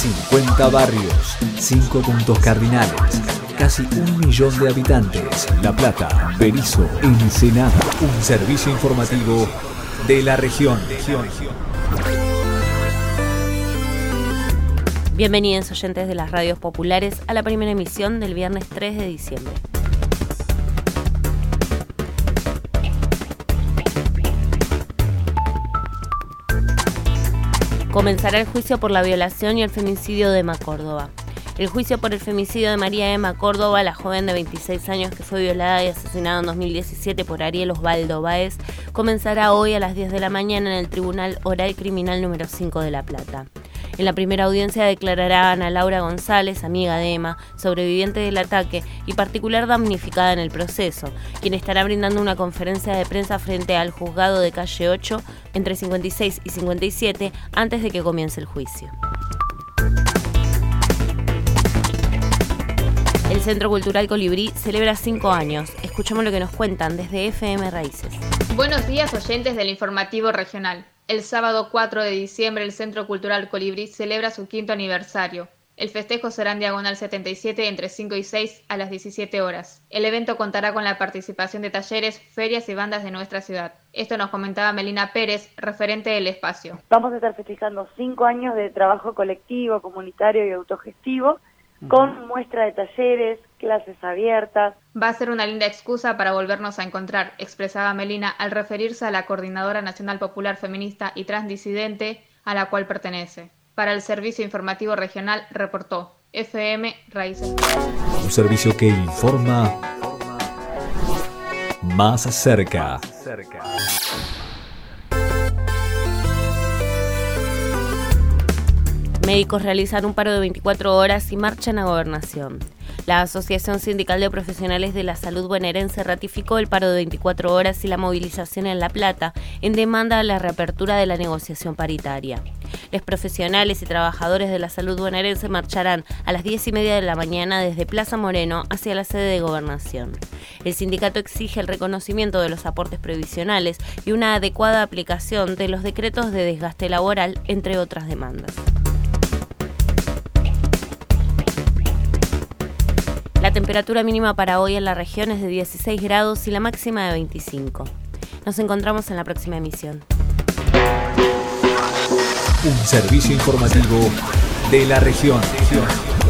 50 barrios, 5 puntos cardinales, casi 1 millón de habitantes. La Plata, Berisso, Ensenada. Un servicio informativo de la región. Bienvenidos oyentes de las radios populares a la primera emisión del viernes 3 de diciembre. Comenzará el juicio por la violación y el femicidio de Emma Córdoba. El juicio por el femicidio de María Emma Córdoba, la joven de 26 años que fue violada y asesinada en 2017 por Ariel Osvaldo Báez, comenzará hoy a las 10 de la mañana en el Tribunal Oral Criminal número 5 de La Plata. En la primera audiencia declarará Ana Laura González, amiga de Emma, sobreviviente del ataque y particular damnificada en el proceso, quien estará brindando una conferencia de prensa frente al juzgado de calle 8 entre 56 y 57 antes de que comience el juicio. El Centro Cultural Colibrí celebra 5 años. Escuchemos lo que nos cuentan desde FM Raíces. Buenos días, oyentes del informativo regional. El sábado 4 de diciembre el Centro Cultural Colibrí celebra su 5º aniversario. El festejo será en Diagonal 77 entre 5 y 6 a las 17 horas. El evento contará con la participación de talleres, ferias y bandas de nuestra ciudad. Esto nos comentaba Melina Pérez, referente del espacio. Vamos a estar festejando 5 años de trabajo colectivo, comunitario y autogestivo, con muestra de talleres, clases abiertas. Va a ser una linda excusa para volvernos a encontrar, expresaba Melina al referirse a la Coordinadora Nacional Popular Feminista y Transdisidente, a la cual pertenece. Para el Servicio Informativo Regional reportó FM Raíces. Un servicio que informa más cerca. Médicos realizan un paro de 24 horas y marchan a Gobernación. La Asociación Sindical de Profesionales de la Salud Bonaerense ratificó el paro de 24 horas y la movilización en La Plata en demanda de la reapertura de la negociación paritaria. Los profesionales y trabajadores de la salud bonaerense marcharán a las 10:30 de la mañana desde Plaza Moreno hacia la sede de Gobernación. El sindicato exige el reconocimiento de los aportes previsionales y una adecuada aplicación de los decretos de desgaste laboral, entre otras demandas. La temperatura mínima para hoy en la región es de 16 grados y la máxima de 25. Nos encontramos en la próxima emisión. Un servicio informativo de la región.